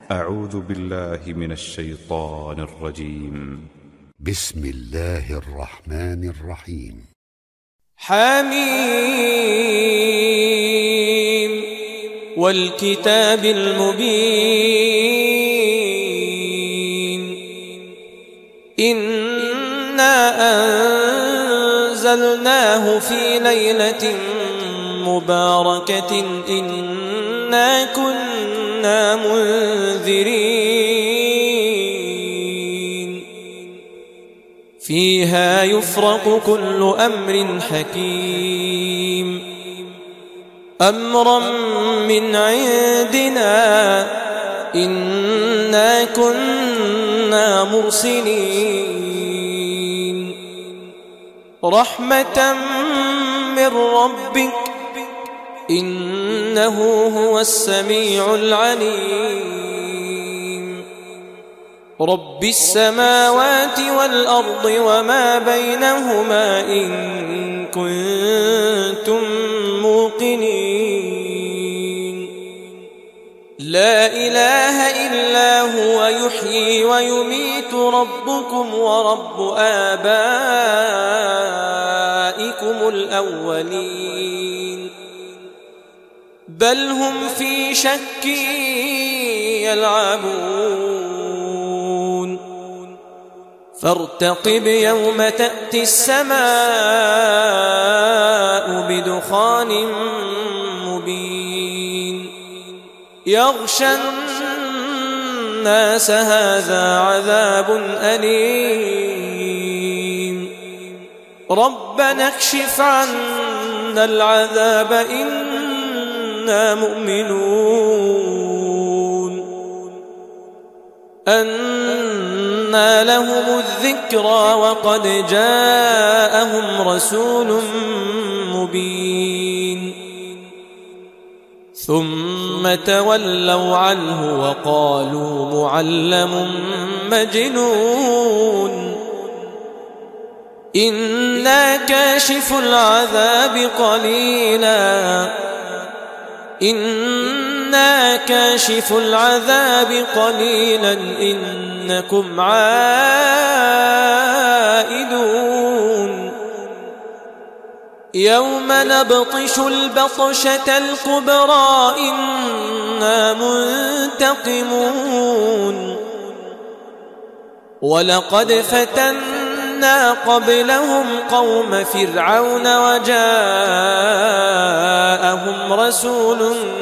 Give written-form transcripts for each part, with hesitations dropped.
أعوذ بالله من الشيطان الرجيم. بسم الله الرحمن الرحيم. حميم والكتاب المبين إنا أنزلناه في ليلة مباركة إنا كنا منذرين فيها يفرق كل أمر حكيم أمرا من عندنا إنا كنا مرسلين رحمة من ربك إنه هو السميع العليم رب السماوات والأرض وما بينهما إن كنتم موقنين لا إله إلا هو يحيي ويميت ربكم ورب آبائكم الأولين بل هم في شك يلعبون فارتقب يوم تأتي السماء بدخان مبين يغشى الناس هذا عذاب أليم ربنا اكشف عنا العذاب إنا مؤمنون أنى لهم الذكرى وقد جاءهم رسول مبين ثم تولوا عنه وقالوا معلم مجنون إنا كاشف العذاب قليلا إنا كاشف العذاب قليلا إنكم عائدون يوم نبطش البطشة الكبرى إنا منتقمون ولقد فتنا قبلهم قوم فرعون وجاءهم رسول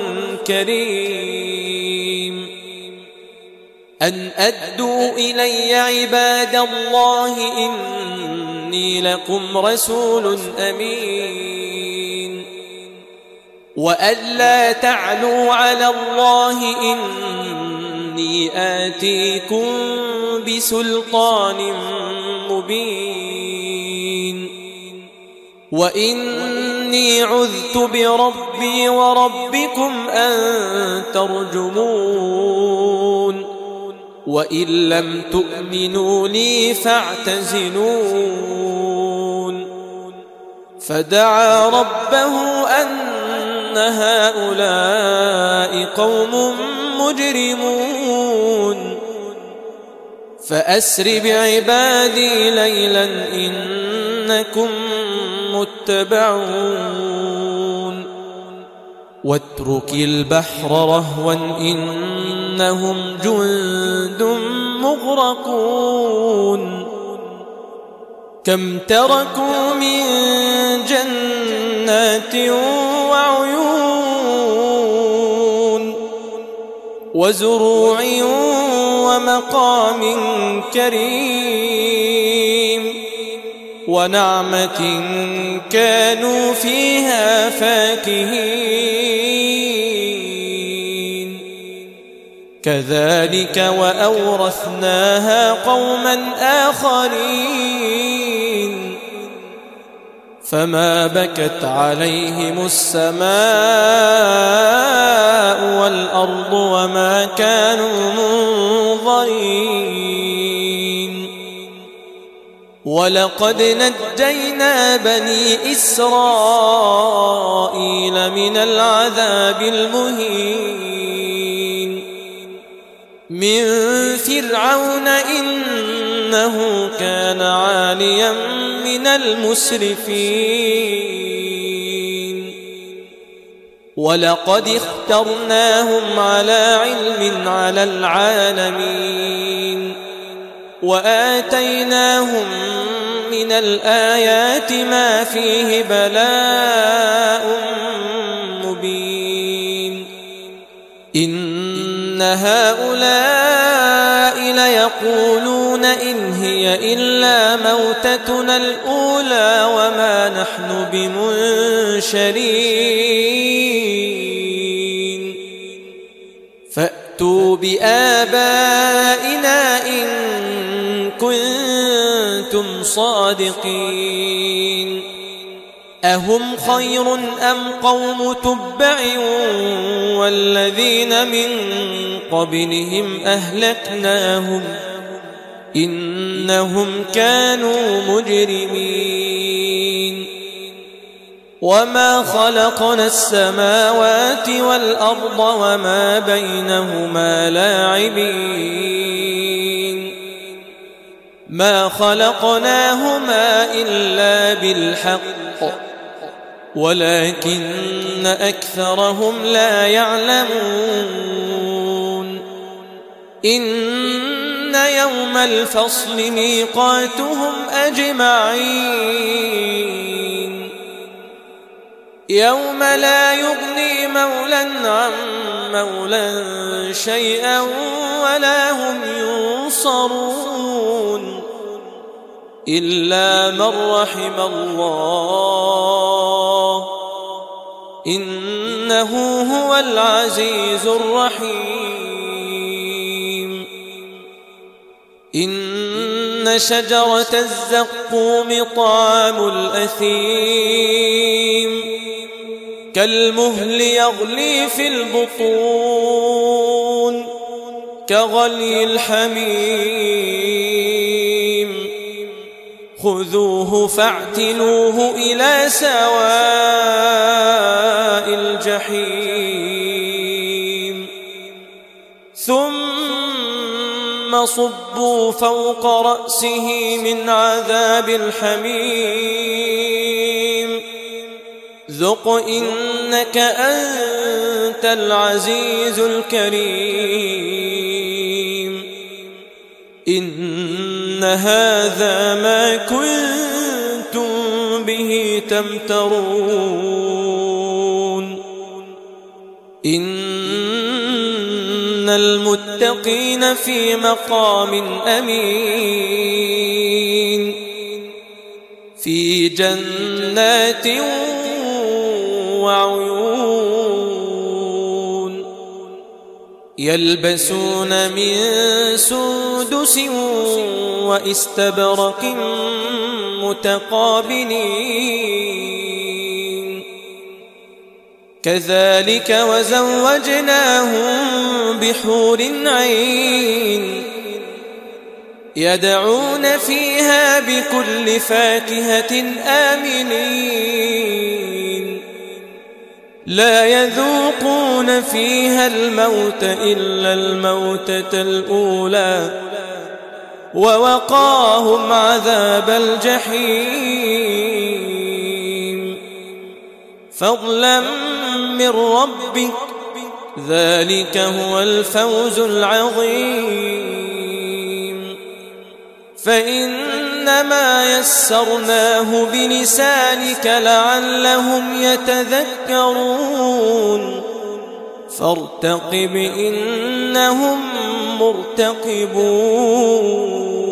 كريم أن أدوا إلي عباد الله إني لكم رسول أمين وأن لا تعلوا على الله إني آتيكم بسلطان مبين وإني عذت بربي وربكم أن ترجمون وإن لم تؤمنوا لي فاعتزلون فدعا ربه أن هؤلاء قوم مجرمون فأسر بعبادي ليلا إنكم متبعون واترك البحر رهوا إنهم جند مغرقون كم تركوا من جنات وعيون وزروع ومقام كريم ونعمة كانوا فيها فاكهين كذلك وأورثناها قوما آخرين فما بكت عليهم السماء والأرض وما كانوا منظرين ولقد نجينا بني إسرائيل من العذاب المهين من فرعون إنه كان عاليا من المسرفين ولقد اخترناهم على علم على العالمين وآتيناهم من الآيات ما فيه بلاء مبين إن هؤلاء ليقولون إن هي إلا موتتنا الأولى وما نحن بمنشرين فأتوا بآبائنا إن كنتم صادقين أهم خير أم قوم تبع والذين من قبلهم أهلكناهم إنهم كانوا مجرمين وما خلقنا السماوات والأرض وما بينهما لاعبين ما خلقناهما إلا بالحق ولكن أكثرهم لا يعلمون إن يوم الفصل ميقاتهم أجمعين يوم لا يغني مولى عن مولى شيئا ولا هم ينصرون إلا من رحم الله إنه هو العزيز الرحيم إن شجرة الزقوم طعام الأثيم كالمهل يغلي في البطون كغلي الحميم خذوه فاعتلوه إلى سواء الجحيم ثم صبوا فوق رأسه من عذاب الحميم ذق إنك أنت العزيز الكريم إن هذا ما كنتم به تمترون إن المتقين في مقام أمين في جنات وعيون يلبسون من سندس واستبرق متقابلين كذلك وزوجناهم بحور عين يدعون فيها بكل فاكهة آمنين لا يذوقون فيها الموت إلا الموتة الأولى ووقاهم عذاب الجحيم فضلا من ربك ذلك هو الفوز العظيم فإنما يسرناه بلسانك لعلهم يتذكرون فارتقب إنهم مرتقبون